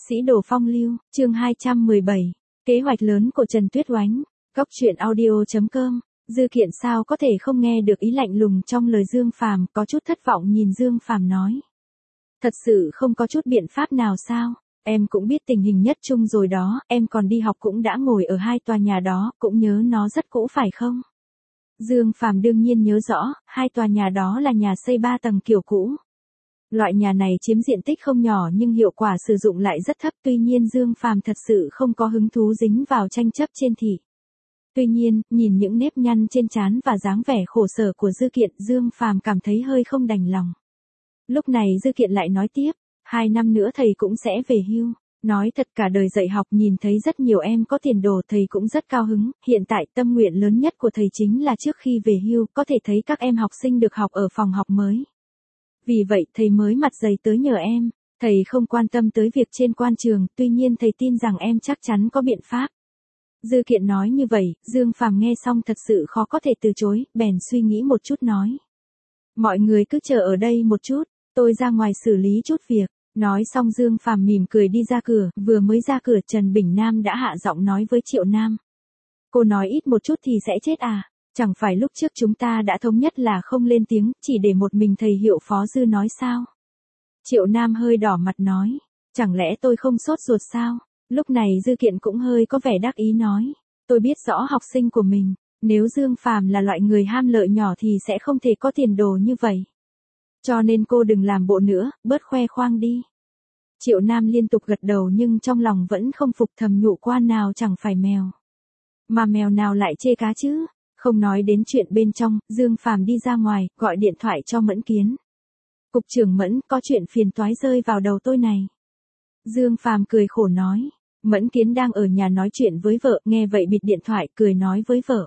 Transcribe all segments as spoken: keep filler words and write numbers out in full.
Sĩ đồ phong lưu, chương hai trăm mười bảy. Kế hoạch lớn của Trần Tuyết Oánh. Góc truyện audio chấm com. Dư Kiện sao có thể không nghe được ý lạnh lùng trong lời Dương Phàm, có chút thất vọng nhìn Dương Phàm nói. Thật sự không có chút biện pháp nào sao? Em cũng biết tình hình nhất trung rồi đó, em còn đi học cũng đã ngồi ở hai tòa nhà đó, cũng nhớ nó rất cũ phải không? Dương Phàm đương nhiên nhớ rõ, hai tòa nhà đó là nhà xây ba tầng kiểu cũ. Loại nhà này chiếm diện tích không nhỏ nhưng hiệu quả sử dụng lại rất thấp, tuy nhiên Dương Phàm thật sự không có hứng thú dính vào tranh chấp trên thị. Tuy nhiên, nhìn những nếp nhăn trên trán và dáng vẻ khổ sở của Dư Kiện, Dương Phàm cảm thấy hơi không đành lòng. Lúc này Dư Kiện lại nói tiếp, hai năm nữa thầy cũng sẽ về hưu. Nói thật cả đời dạy học nhìn thấy rất nhiều em có tiền đồ, thầy cũng rất cao hứng, hiện tại tâm nguyện lớn nhất của thầy chính là trước khi về hưu có thể thấy các em học sinh được học ở phòng học mới. Vì vậy thầy mới mặt dày tới nhờ em, thầy không quan tâm tới việc trên quan trường, tuy nhiên thầy tin rằng em chắc chắn có biện pháp. Dư Kiện nói như vậy, Dương Phàm nghe xong thật sự khó có thể từ chối, bèn suy nghĩ một chút nói. Mọi người cứ chờ ở đây một chút, tôi ra ngoài xử lý chút việc. Nói xong Dương Phàm mỉm cười đi ra cửa, vừa mới ra cửa Trần Bình Nam đã hạ giọng nói với Triệu Nam. Cô nói ít một chút thì sẽ chết à? Chẳng phải lúc trước chúng ta đã thống nhất là không lên tiếng, chỉ để một mình thầy Hiệu Phó Dư nói sao? Triệu Nam hơi đỏ mặt nói, chẳng lẽ tôi không sốt ruột sao? Lúc này Dư Kiện cũng hơi có vẻ đắc ý nói, tôi biết rõ học sinh của mình, nếu Dương Phàm là loại người ham lợi nhỏ thì sẽ không thể có tiền đồ như vậy. Cho nên cô đừng làm bộ nữa, bớt khoe khoang đi. Triệu Nam liên tục gật đầu nhưng trong lòng vẫn không phục, thầm nhủ quan nào chẳng phải mèo. Mà mèo nào lại chê cá chứ? Không nói đến chuyện bên trong, Dương Phàm đi ra ngoài, gọi điện thoại cho Mẫn Kiến. Cục trưởng Mẫn, có chuyện phiền toái rơi vào đầu tôi này. Dương Phàm cười khổ nói. Mẫn Kiến đang ở nhà nói chuyện với vợ, nghe vậy bịt điện thoại, cười nói với vợ.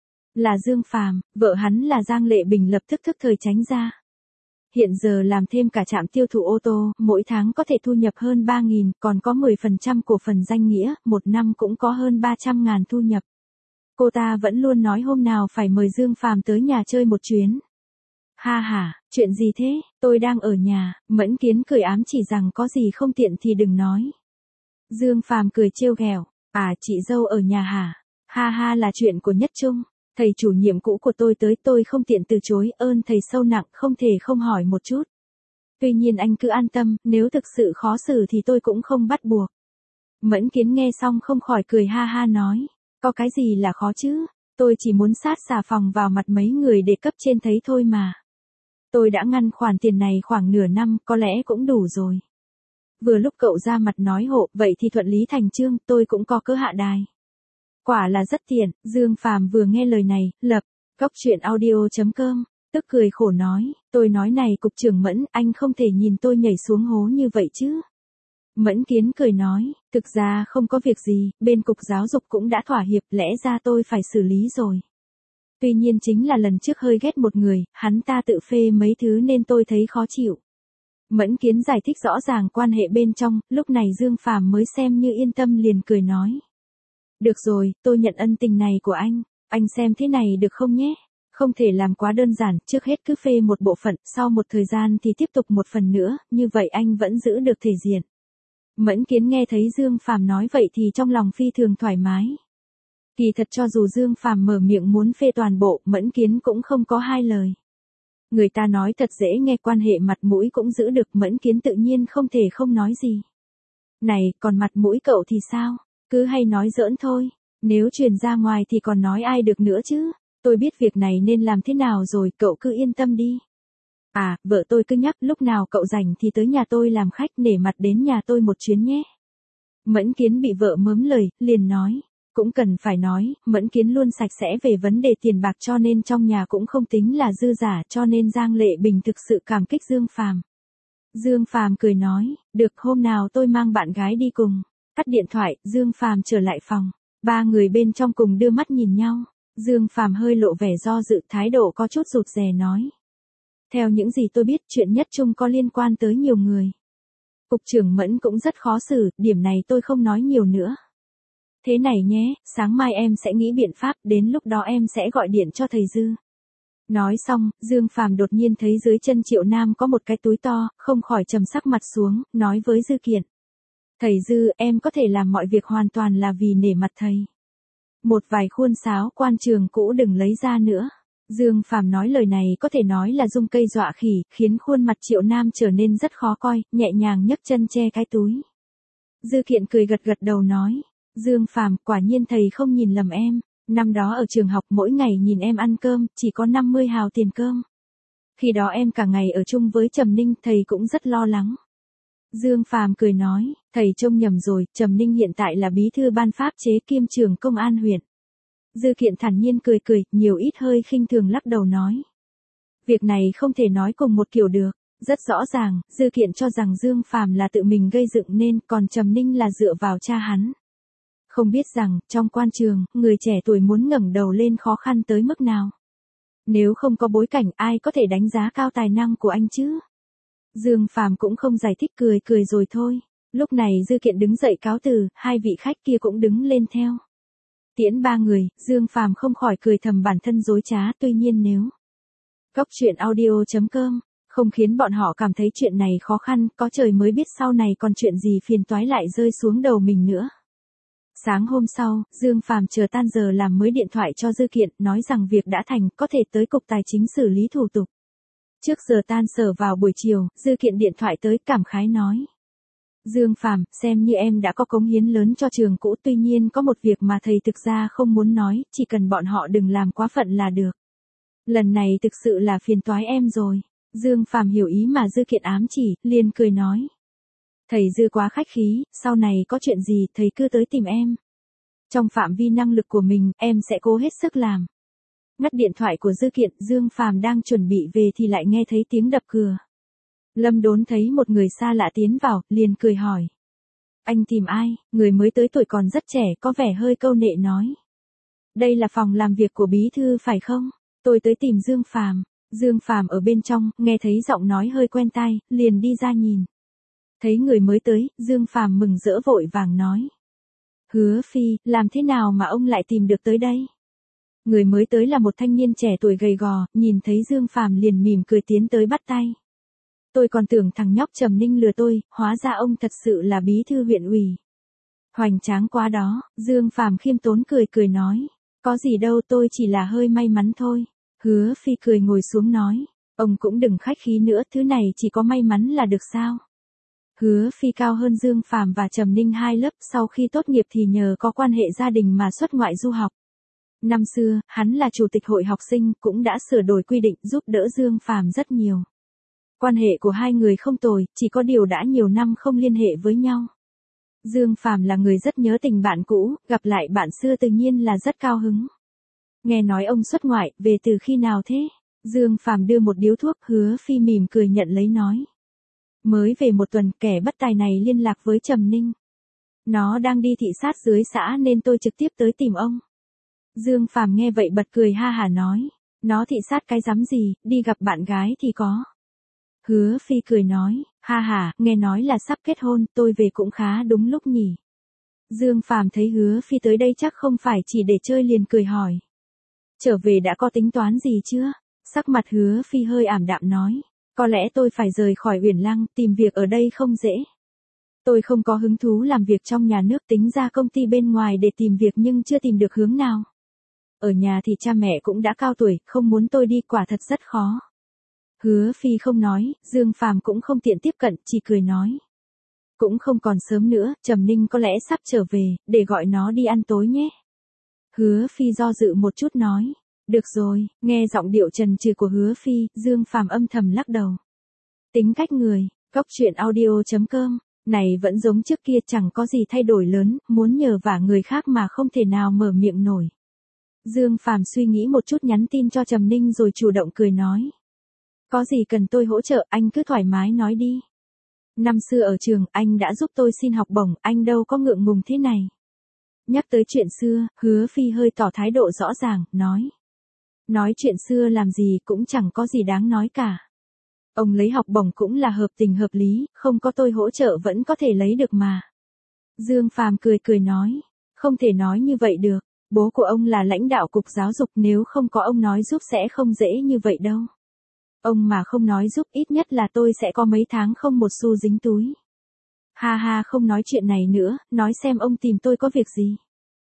Là Dương Phàm, vợ hắn là Giang Lệ Bình lập tức thức thời tránh ra. Hiện giờ làm thêm cả trạm tiêu thụ ô tô, mỗi tháng có thể thu nhập hơn ba nghìn, còn có mười phần trăm cổ phần danh nghĩa, một năm cũng có hơn ba trăm ngàn thu nhập. Cô ta vẫn luôn nói hôm nào phải mời Dương Phàm tới nhà chơi một chuyến. Ha ha, chuyện gì thế, tôi đang ở nhà, Mẫn Kiến cười ám chỉ rằng có gì không tiện thì đừng nói. Dương Phàm cười trêu ghẹo, à chị dâu ở nhà hả? Ha ha, là chuyện của Nhất Trung. Thầy chủ nhiệm cũ của tôi tới, tôi không tiện từ chối, ơn thầy sâu nặng, không thể không hỏi một chút. Tuy nhiên anh cứ an tâm, nếu thực sự khó xử thì tôi cũng không bắt buộc. Mẫn Kiến nghe xong không khỏi cười ha ha nói, có cái gì là khó chứ, tôi chỉ muốn sát xà phòng vào mặt mấy người để cấp trên thấy thôi mà. Tôi đã ngăn khoản tiền này khoảng nửa năm, có lẽ cũng đủ rồi. Vừa lúc cậu ra mặt nói hộ, vậy thì thuận lý thành chương, tôi cũng có cơ hạ đài. Quả là rất tiện, Dương Phàm vừa nghe lời này, lập, góc truyện audio chấm com, tức cười khổ nói, tôi nói này cục trưởng Mẫn, anh không thể nhìn tôi nhảy xuống hố như vậy chứ. Mẫn Kiến cười nói, thực ra không có việc gì, bên cục giáo dục cũng đã thỏa hiệp, lẽ ra tôi phải xử lý rồi. Tuy nhiên chính là lần trước hơi ghét một người, hắn ta tự phê mấy thứ nên tôi thấy khó chịu. Mẫn Kiến giải thích rõ ràng quan hệ bên trong, lúc này Dương Phàm mới xem như yên tâm liền cười nói. Được rồi, tôi nhận ân tình này của anh, anh xem thế này được không nhé? Không thể làm quá đơn giản, trước hết cứ phê một bộ phận, sau một thời gian thì tiếp tục một phần nữa, như vậy anh vẫn giữ được thể diện. Mẫn Kiến nghe thấy Dương Phàm nói vậy thì trong lòng phi thường thoải mái. Kỳ thật cho dù Dương Phàm mở miệng muốn phê toàn bộ, Mẫn Kiến cũng không có hai lời. Người ta nói thật dễ nghe, quan hệ mặt mũi cũng giữ được, Mẫn Kiến tự nhiên không thể không nói gì. Này, còn mặt mũi cậu thì sao? Cứ hay nói giỡn thôi, nếu truyền ra ngoài thì còn nói ai được nữa chứ, tôi biết việc này nên làm thế nào rồi, cậu cứ yên tâm đi. À, vợ tôi cứ nhắc lúc nào cậu rảnh thì tới nhà tôi làm khách, nể mặt đến nhà tôi một chuyến nhé. Mẫn Kiến bị vợ mớm lời, liền nói, cũng cần phải nói, Mẫn Kiến luôn sạch sẽ về vấn đề tiền bạc cho nên trong nhà cũng không tính là dư giả, cho nên Giang Lệ Bình thực sự cảm kích Dương Phàm. Dương Phàm cười nói, được, hôm nào tôi mang bạn gái đi cùng. Cắt điện thoại, Dương Phàm trở lại phòng. Ba người bên trong cùng đưa mắt nhìn nhau. Dương Phàm hơi lộ vẻ do dự, thái độ có chút rụt rè nói. Theo những gì tôi biết, chuyện Nhất Trung có liên quan tới nhiều người. Cục trưởng Mẫn cũng rất khó xử, điểm này tôi không nói nhiều nữa. Thế này nhé, sáng mai em sẽ nghĩ biện pháp, đến lúc đó em sẽ gọi điện cho thầy Dư. Nói xong, Dương Phàm đột nhiên thấy dưới chân Triệu Nam có một cái túi to, không khỏi trầm sắc mặt xuống, nói với Dư Kiện. Thầy Dư, em có thể làm mọi việc hoàn toàn là vì nể mặt thầy. Một vài khuôn sáo quan trường cũ đừng lấy ra nữa. Dương Phàm nói lời này có thể nói là rung cây dọa khỉ, khiến khuôn mặt Triệu Nam trở nên rất khó coi, nhẹ nhàng nhấc chân che cái túi. Dư Kiện cười gật gật đầu nói, Dương Phàm, quả nhiên thầy không nhìn lầm em, năm đó ở trường học mỗi ngày nhìn em ăn cơm, chỉ có năm mươi hào tiền cơm. Khi đó em cả ngày ở chung với Trầm Ninh, thầy cũng rất lo lắng. Dương Phàm cười nói, thầy trông nhầm rồi, Trầm Ninh hiện tại là bí thư ban pháp chế kiêm trưởng công an huyện. Dư Kiện thản nhiên cười cười, nhiều ít hơi khinh thường lắc đầu nói. Việc này không thể nói cùng một kiểu được, rất rõ ràng, Dư Kiện cho rằng Dương Phàm là tự mình gây dựng nên, còn Trầm Ninh là dựa vào cha hắn. Không biết rằng, trong quan trường, người trẻ tuổi muốn ngẩng đầu lên khó khăn tới mức nào. Nếu không có bối cảnh, ai có thể đánh giá cao tài năng của anh chứ? Dương Phàm cũng không giải thích, cười cười rồi thôi. Lúc này Dư Kiện đứng dậy cáo từ, hai vị khách kia cũng đứng lên theo. Tiễn ba người, Dương Phàm không khỏi cười thầm bản thân dối trá, tuy nhiên nếu Cốc truyện audio chấm com không khiến bọn họ cảm thấy chuyện này khó khăn, có trời mới biết sau này còn chuyện gì phiền toái lại rơi xuống đầu mình nữa. Sáng hôm sau, Dương Phàm chờ tan giờ làm mới điện thoại cho Dư Kiện, nói rằng việc đã thành, có thể tới cục tài chính xử lý thủ tục. Trước giờ tan sở vào buổi chiều, Dư Kiện điện thoại tới, cảm khái nói. Dương Phàm, xem như em đã có cống hiến lớn cho trường cũ, tuy nhiên có một việc mà thầy thực ra không muốn nói, chỉ cần bọn họ đừng làm quá phận là được. Lần này thực sự là phiền toái em rồi. Dương Phàm hiểu ý mà Dư Kiện ám chỉ, liền cười nói. Thầy Dư quá khách khí, sau này có chuyện gì thầy cứ tới tìm em. Trong phạm vi năng lực của mình, em sẽ cố hết sức làm. Ngắt điện thoại của Dư Kiện, Dương Phàm đang chuẩn bị về thì lại nghe thấy tiếng đập cửa. Lâm Đốn thấy một người xa lạ tiến vào, liền cười hỏi. Anh tìm ai? Người mới tới tuổi còn rất trẻ, có vẻ hơi câu nệ nói. Đây là phòng làm việc của bí thư phải không? Tôi tới tìm Dương Phàm. Dương Phàm ở bên trong, nghe thấy giọng nói hơi quen tai, liền đi ra nhìn. Thấy người mới tới, Dương Phàm mừng rỡ vội vàng nói. Hứa Phi, làm thế nào mà ông lại tìm được tới đây? Người mới tới là một thanh niên trẻ tuổi gầy gò, nhìn thấy Dương Phàm liền mỉm cười tiến tới bắt tay. Tôi còn tưởng thằng nhóc Trầm Ninh lừa tôi, hóa ra ông thật sự là bí thư huyện ủy. Hoành tráng quá đó, Dương Phàm khiêm tốn cười cười nói. Có gì đâu, tôi chỉ là hơi may mắn thôi. Hứa Phi cười ngồi xuống nói. Ông cũng đừng khách khí nữa, thứ này chỉ có may mắn là được sao? Hứa Phi cao hơn Dương Phàm và Trầm Ninh hai lớp, sau khi tốt nghiệp thì nhờ có quan hệ gia đình mà xuất ngoại du học. Năm xưa, hắn là chủ tịch hội học sinh, cũng đã sửa đổi quy định giúp đỡ Dương Phàm rất nhiều. Quan hệ của hai người không tồi, chỉ có điều đã nhiều năm không liên hệ với nhau. Dương Phàm là người rất nhớ tình bạn cũ, gặp lại bạn xưa tự nhiên là rất cao hứng. Nghe nói ông xuất ngoại, về từ khi nào thế? Dương Phàm đưa một điếu thuốc, Hứa Phi mỉm cười nhận lấy nói. Mới về một tuần, kẻ bất tài này liên lạc với Trầm Ninh. Nó đang đi thị sát dưới xã nên tôi trực tiếp tới tìm ông. Dương Phàm nghe vậy bật cười ha hả nói. Nó thị sát cái rắm gì, đi gặp bạn gái thì có. Hứa Phi cười nói, ha ha, nghe nói là sắp kết hôn, tôi về cũng khá đúng lúc nhỉ. Dương Phàm thấy Hứa Phi tới đây chắc không phải chỉ để chơi liền cười hỏi. Trở về đã có tính toán gì chưa? Sắc mặt Hứa Phi hơi ảm đạm nói. Có lẽ tôi phải rời khỏi Uyển Lăng, tìm việc ở đây không dễ. Tôi không có hứng thú làm việc trong nhà nước, tính ra công ty bên ngoài để tìm việc nhưng chưa tìm được hướng nào. Ở nhà thì cha mẹ cũng đã cao tuổi, không muốn tôi đi quả thật rất khó. Hứa Phi không nói, Dương Phàm cũng không tiện tiếp cận, chỉ cười nói. Cũng không còn sớm nữa, Trầm Ninh có lẽ sắp trở về, để gọi nó đi ăn tối nhé. Hứa Phi do dự một chút nói. Được rồi, nghe giọng điệu trần trừ của Hứa Phi, Dương Phàm âm thầm lắc đầu. Tính cách người, Cốc truyện audio chấm com, này vẫn giống trước kia, chẳng có gì thay đổi lớn, muốn nhờ vả người khác mà không thể nào mở miệng nổi. Dương Phàm suy nghĩ một chút nhắn tin cho Trầm Ninh rồi chủ động cười nói. Có gì cần tôi hỗ trợ, anh cứ thoải mái nói đi. Năm xưa ở trường, anh đã giúp tôi xin học bổng, anh đâu có ngượng ngùng thế này. Nhắc tới chuyện xưa, Hứa Phi hơi tỏ thái độ rõ ràng, nói. Nói chuyện xưa làm gì cũng chẳng có gì đáng nói cả. Ông lấy học bổng cũng là hợp tình hợp lý, không có tôi hỗ trợ vẫn có thể lấy được mà. Dương Phàm cười cười nói, không thể nói như vậy được, bố của ông là lãnh đạo cục giáo dục, nếu không có ông nói giúp sẽ không dễ như vậy đâu. Ông mà không nói giúp ít nhất là tôi sẽ có mấy tháng không một xu dính túi. Ha ha, không nói chuyện này nữa, nói xem ông tìm tôi có việc gì.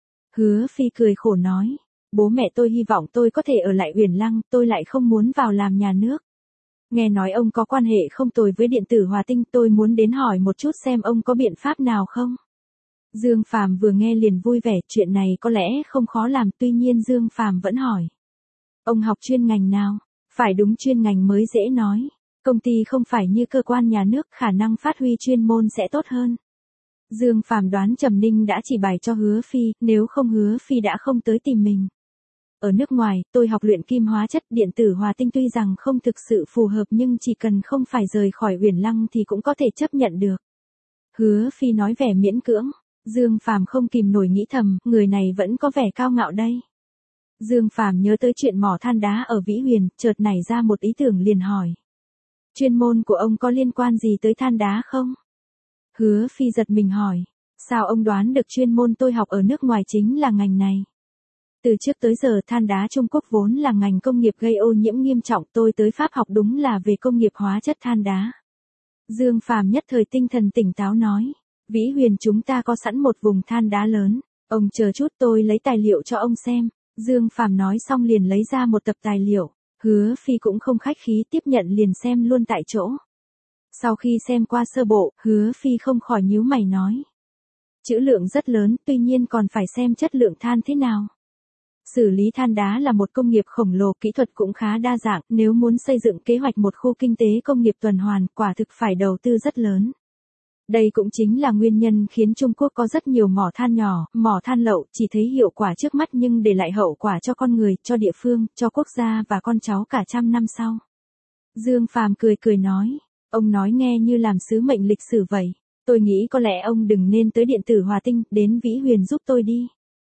Hứa Phi cười khổ nói, bố mẹ tôi hy vọng tôi có thể ở lại Uyển Lăng, tôi lại không muốn vào làm nhà nước. Nghe nói ông có quan hệ không tồi với điện tử Hòa Tinh, tôi muốn đến hỏi một chút xem ông có biện pháp nào không. Dương Phàm vừa nghe liền vui vẻ, chuyện này có lẽ không khó làm, tuy nhiên Dương Phàm vẫn hỏi. Ông học chuyên ngành nào? Phải đúng chuyên ngành mới dễ nói. Công ty không phải như cơ quan nhà nước, khả năng phát huy chuyên môn sẽ tốt hơn. Dương Phàm đoán Trầm Ninh đã chỉ bài cho Hứa Phi, nếu không Hứa Phi đã không tới tìm mình. Ở nước ngoài, tôi học luyện kim hóa chất, điện tử Hòa Tinh tuy rằng không thực sự phù hợp nhưng chỉ cần không phải rời khỏi Uyển Lăng thì cũng có thể chấp nhận được. Hứa Phi nói vẻ miễn cưỡng. Dương Phàm không kìm nổi nghĩ thầm, người này vẫn có vẻ cao ngạo đây. Dương Phàm nhớ tới chuyện mỏ than đá ở Vĩ Huyền, chợt nảy ra một ý tưởng liền hỏi. Chuyên môn của ông có liên quan gì tới than đá không? Hứa Phi giật mình hỏi. Sao ông đoán được chuyên môn tôi học ở nước ngoài chính là ngành này? Từ trước tới giờ than đá Trung Quốc vốn là ngành công nghiệp gây ô nhiễm nghiêm trọng, tôi tới Pháp học đúng là về công nghiệp hóa chất than đá. Dương Phàm nhất thời tinh thần tỉnh táo nói. Vĩ Huyền chúng ta có sẵn một vùng than đá lớn, ông chờ chút tôi lấy tài liệu cho ông xem. Dương Phàm nói xong liền lấy ra một tập tài liệu, Hứa Phi cũng không khách khí tiếp nhận liền xem luôn tại chỗ. Sau khi xem qua sơ bộ, Hứa Phi không khỏi nhíu mày nói. Chữ lượng rất lớn, tuy nhiên còn phải xem chất lượng than thế nào. Xử lý than đá là một công nghiệp khổng lồ, kỹ thuật cũng khá đa dạng, nếu muốn xây dựng kế hoạch một khu kinh tế công nghiệp tuần hoàn, quả thực phải đầu tư rất lớn. Đây cũng chính là nguyên nhân khiến Trung Quốc có rất nhiều mỏ than nhỏ, mỏ than lậu, chỉ thấy hiệu quả trước mắt nhưng để lại hậu quả cho con người, cho địa phương, cho quốc gia và con cháu cả trăm năm sau. Dương Phàm cười cười nói, ông nói nghe như làm sứ mệnh lịch sử vậy, tôi nghĩ có lẽ ông đừng nên tới điện tử Hòa Tinh, đến Vĩ Huyền giúp tôi đi.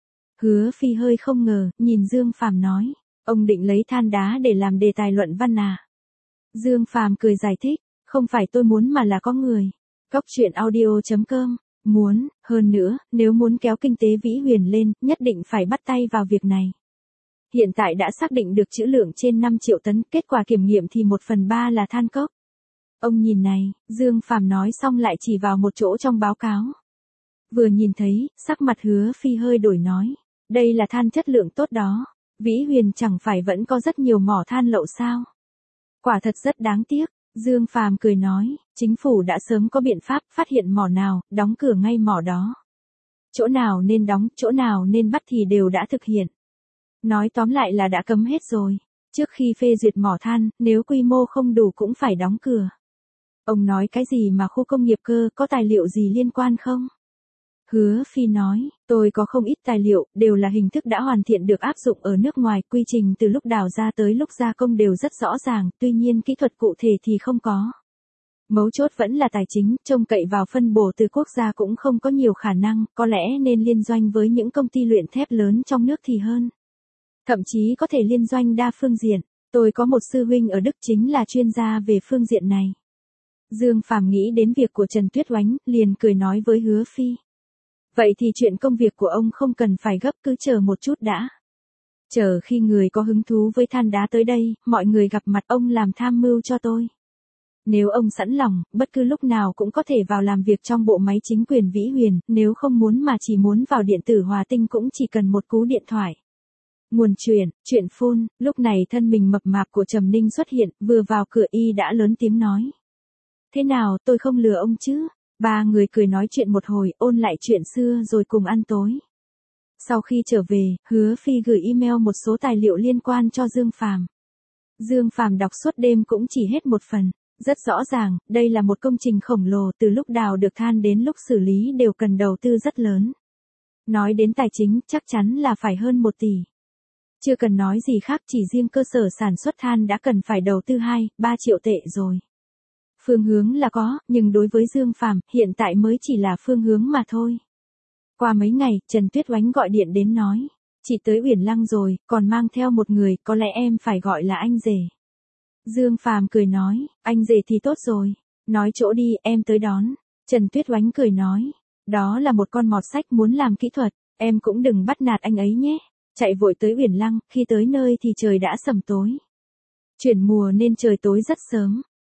Hứa Phi hơi không ngờ, nhìn Dương Phàm nói, ông định lấy than đá để làm đề tài luận văn à? Dương Phàm cười giải thích, không phải tôi muốn mà là có người. Góc truyện audio chấm com, muốn, hơn nữa, nếu muốn kéo kinh tế Vĩ Huyền lên, nhất định phải bắt tay vào việc này. Hiện tại đã xác định được trữ lượng trên năm triệu tấn, kết quả kiểm nghiệm thì một phần ba là than cốc. Ông nhìn này, Dương Phàm nói xong lại chỉ vào một chỗ trong báo cáo. Vừa nhìn thấy, sắc mặt Hứa Phi hơi đổi nói, đây là than chất lượng tốt đó, Vĩ Huyền chẳng phải vẫn có rất nhiều mỏ than lậu sao? Quả thật rất đáng tiếc. Dương Phàm cười nói, chính phủ đã sớm có biện pháp, phát hiện mỏ nào, đóng cửa ngay mỏ đó. Chỗ nào nên đóng, chỗ nào nên bắt thì đều đã thực hiện. Nói tóm lại là đã cấm hết rồi. Trước khi phê duyệt mỏ than, nếu quy mô không đủ cũng phải đóng cửa. Ông nói cái gì mà khu công nghiệp cơ, có tài liệu gì liên quan không? Hứa Phi nói, tôi có không ít tài liệu, đều là hình thức đã hoàn thiện được áp dụng ở nước ngoài, quy trình từ lúc đào ra tới lúc gia công đều rất rõ ràng, tuy nhiên kỹ thuật cụ thể thì không có. Mấu chốt vẫn là tài chính, trông cậy vào phân bổ từ quốc gia cũng không có nhiều khả năng, có lẽ nên liên doanh với những công ty luyện thép lớn trong nước thì hơn. Thậm chí có thể liên doanh đa phương diện, tôi có một sư huynh ở Đức chính là chuyên gia về phương diện này. Dương Phàm nghĩ đến việc của Trần Tuyết Oánh, liền cười nói với Hứa Phi. Vậy thì chuyện công việc của ông không cần phải gấp, cứ chờ một chút đã. Chờ khi người có hứng thú với than đá tới đây, mọi người gặp mặt ông làm tham mưu cho tôi. Nếu ông sẵn lòng, bất cứ lúc nào cũng có thể vào làm việc trong bộ máy chính quyền Vĩ Huyền, nếu không muốn mà chỉ muốn vào điện tử Hòa Tinh cũng chỉ cần một cú điện thoại. Nguồn truyền, chuyện phun, lúc này thân mình mập mạp của Trầm Ninh xuất hiện, vừa vào cửa y đã lớn tiếng nói. Thế nào, tôi không lừa ông chứ? Ba người cười nói chuyện một hồi, ôn lại chuyện xưa rồi cùng ăn tối. Sau khi trở về, Hứa Phi gửi email một số tài liệu liên quan cho Dương Phàm. Dương Phàm đọc suốt đêm cũng chỉ hết một phần. Rất rõ ràng, đây là một công trình khổng lồ, từ lúc đào được than đến lúc xử lý đều cần đầu tư rất lớn. Nói đến tài chính, chắc chắn là phải hơn một tỷ. Chưa cần nói gì khác, chỉ riêng cơ sở sản xuất than đã cần phải đầu tư hai, ba triệu tệ rồi. Phương hướng là có, nhưng đối với Dương Phàm, hiện tại mới chỉ là phương hướng mà thôi. Qua mấy ngày, Trần Tuyết Oánh gọi điện đến nói, chị tới Uyển Lăng rồi, còn mang theo một người, có lẽ em phải gọi là anh rể. Dương Phàm cười nói, anh rể thì tốt rồi, nói chỗ đi, em tới đón. Trần Tuyết Oánh cười nói, đó là một con mọt sách muốn làm kỹ thuật, em cũng đừng bắt nạt anh ấy nhé. Chạy vội tới Uyển Lăng, khi tới nơi thì trời đã sầm tối. Chuyển mùa nên trời tối rất sớm.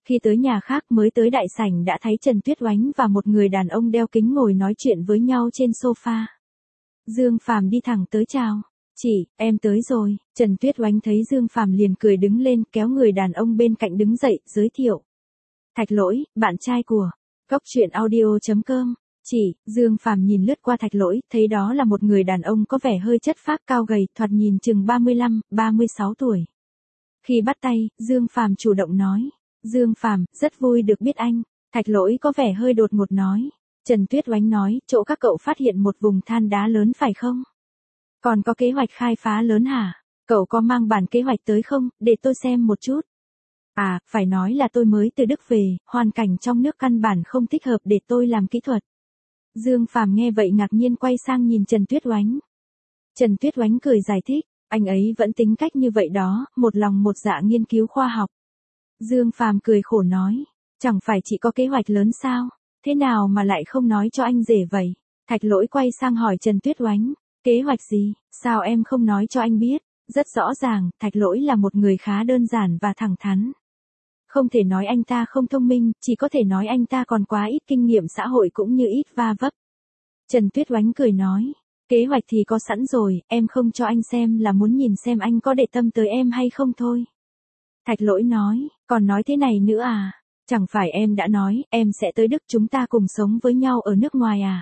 Khi tới nhà khác mới tới đại sảnh đã thấy Trần Tuyết Oánh và một người đàn ông đeo kính ngồi nói chuyện với nhau trên sofa. Dương Phàm đi thẳng tới chào. Chị, em tới rồi. Trần Tuyết Oánh thấy Dương Phàm liền cười đứng lên kéo người đàn ông bên cạnh đứng dậy, giới thiệu. Thạch Lỗi, bạn trai của Cốc truyện audio chấm com. Chị, Dương Phàm nhìn lướt qua Thạch Lỗi, thấy đó là một người đàn ông có vẻ hơi chất phác cao gầy, thoạt nhìn chừng ba mươi lăm, ba mươi sáu tuổi. Khi bắt tay, Dương Phàm chủ động nói. Dương Phàm, rất vui được biết anh. Thạch Lỗi có vẻ hơi đột ngột nói. Trần Tuyết Oánh nói, chỗ các cậu phát hiện một vùng than đá lớn phải không? Còn có kế hoạch khai phá lớn hả? Cậu có mang bản kế hoạch tới không, để tôi xem một chút. À, phải nói là tôi mới từ Đức về, hoàn cảnh trong nước căn bản không thích hợp để tôi làm kỹ thuật. Dương Phàm nghe vậy ngạc nhiên quay sang nhìn Trần Tuyết Oánh. Trần Tuyết Oánh cười giải thích, anh ấy vẫn tính cách như vậy đó, một lòng một dạ nghiên cứu khoa học. Dương Phàm cười khổ nói, chẳng phải chị có kế hoạch lớn sao, thế nào mà lại không nói cho anh rể vậy? Thạch Lỗi quay sang hỏi Trần Tuyết Oánh, kế hoạch gì, sao em không nói cho anh biết? Rất rõ ràng, Thạch Lỗi là một người khá đơn giản và thẳng thắn. Không thể nói anh ta không thông minh, chỉ có thể nói anh ta còn quá ít kinh nghiệm xã hội cũng như ít va vấp. Trần Tuyết Oánh cười nói, kế hoạch thì có sẵn rồi, em không cho anh xem là muốn nhìn xem anh có để tâm tới em hay không thôi. Thạch Lỗi nói, còn nói thế này nữa à? Chẳng phải em đã nói, em sẽ tới Đức chúng ta cùng sống với nhau ở nước ngoài à?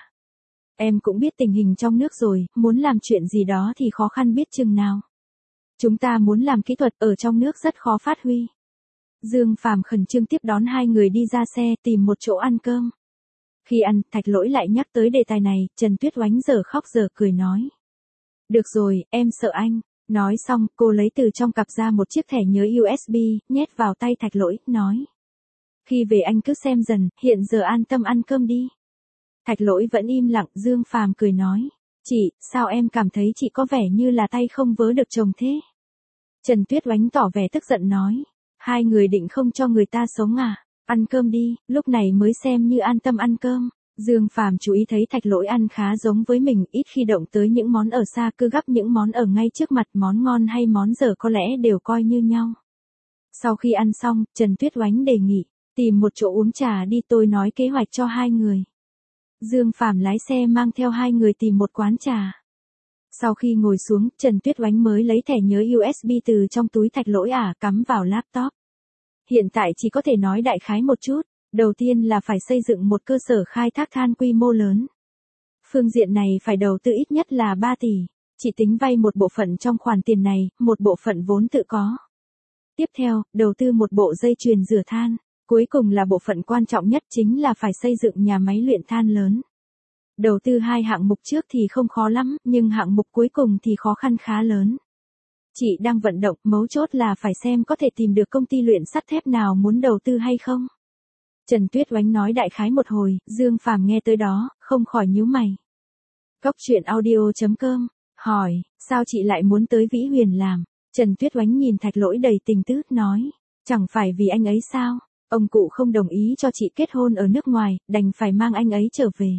Em cũng biết tình hình trong nước rồi, muốn làm chuyện gì đó thì khó khăn biết chừng nào. Chúng ta muốn làm kỹ thuật ở trong nước rất khó phát huy. Dương Phàm khẩn trương tiếp đón hai người đi ra xe tìm một chỗ ăn cơm. Khi ăn, Thạch Lỗi lại nhắc tới đề tài này, Trần Tuyết Oánh giờ khóc giờ cười nói. Được rồi, em sợ anh. Nói xong, cô lấy từ trong cặp ra một chiếc thẻ nhớ u ét bê, nhét vào tay Thạch Lỗi, nói. Khi về anh cứ xem dần, hiện giờ an tâm ăn cơm đi. Thạch Lỗi vẫn im lặng, Dương Phàm cười nói. Chị, sao em cảm thấy chị có vẻ như là tay không vớ được chồng thế? Trần Tuyết Oánh tỏ vẻ tức giận nói. Hai người định không cho người ta sống à? Ăn cơm đi, lúc này mới xem như an tâm ăn cơm. Dương Phàm chú ý thấy Thạch Lỗi ăn khá giống với mình, ít khi động tới những món ở xa, cứ gắp những món ở ngay trước mặt, món ngon hay món dở có lẽ đều coi như nhau. Sau khi ăn xong, Trần Tuyết Oánh đề nghị, tìm một chỗ uống trà đi, tôi nói kế hoạch cho hai người. Dương Phàm lái xe mang theo hai người tìm một quán trà. Sau khi ngồi xuống, Trần Tuyết Oánh mới lấy thẻ nhớ u ét bê từ trong túi Thạch Lỗi ả cắm vào laptop. Hiện tại chỉ có thể nói đại khái một chút. Đầu tiên là phải xây dựng một cơ sở khai thác than quy mô lớn. Phương diện này phải đầu tư ít nhất là ba tỷ. Chỉ tính vay một bộ phận trong khoản tiền này, một bộ phận vốn tự có. Tiếp theo, đầu tư một bộ dây chuyền rửa than. Cuối cùng là bộ phận quan trọng nhất chính là phải xây dựng nhà máy luyện than lớn. Đầu tư hai hạng mục trước thì không khó lắm, nhưng hạng mục cuối cùng thì khó khăn khá lớn. Chị đang vận động, mấu chốt là phải xem có thể tìm được công ty luyện sắt thép nào muốn đầu tư hay không. Trần Tuyết Oánh nói đại khái một hồi, Dương Phàm nghe tới đó, không khỏi nhíu mày. Cốc truyện audio chấm com, hỏi, sao chị lại muốn tới Vĩ Huyền làm? Trần Tuyết Oánh nhìn Thạch Lỗi đầy tình tứ, nói, chẳng phải vì anh ấy sao? Ông cụ không đồng ý cho chị kết hôn ở nước ngoài, đành phải mang anh ấy trở về.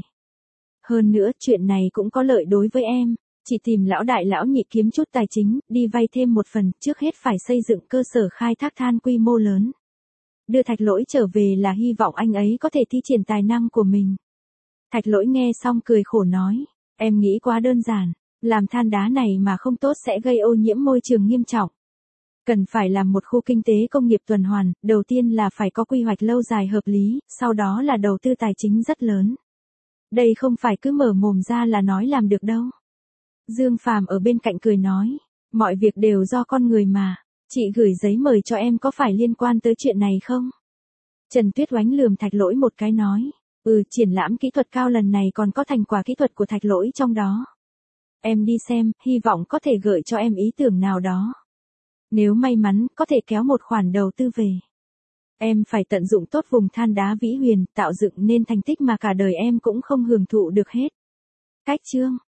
Hơn nữa, chuyện này cũng có lợi đối với em. Chị tìm lão đại lão nhị kiếm chút tài chính, đi vay thêm một phần, trước hết phải xây dựng cơ sở khai thác than quy mô lớn. Đưa Thạch Lỗi trở về là hy vọng anh ấy có thể thi triển tài năng của mình. Thạch Lỗi nghe xong cười khổ nói, em nghĩ quá đơn giản, làm than đá này mà không tốt sẽ gây ô nhiễm môi trường nghiêm trọng. Cần phải làm một khu kinh tế công nghiệp tuần hoàn, đầu tiên là phải có quy hoạch lâu dài hợp lý, sau đó là đầu tư tài chính rất lớn. Đây không phải cứ mở mồm ra là nói làm được đâu. Dương Phàm ở bên cạnh cười nói, mọi việc đều do con người mà. Chị gửi giấy mời cho em có phải liên quan tới chuyện này không? Trần Tuyết Oánh lườm Thạch Lỗi một cái nói, ừ, triển lãm kỹ thuật cao lần này còn có thành quả kỹ thuật của Thạch Lỗi trong đó. Em đi xem, hy vọng có thể gợi cho em ý tưởng nào đó. Nếu may mắn, có thể kéo một khoản đầu tư về. Em phải tận dụng tốt vùng than đá Vĩ Huyền, tạo dựng nên thành tích mà cả đời em cũng không hưởng thụ được hết. Cách chương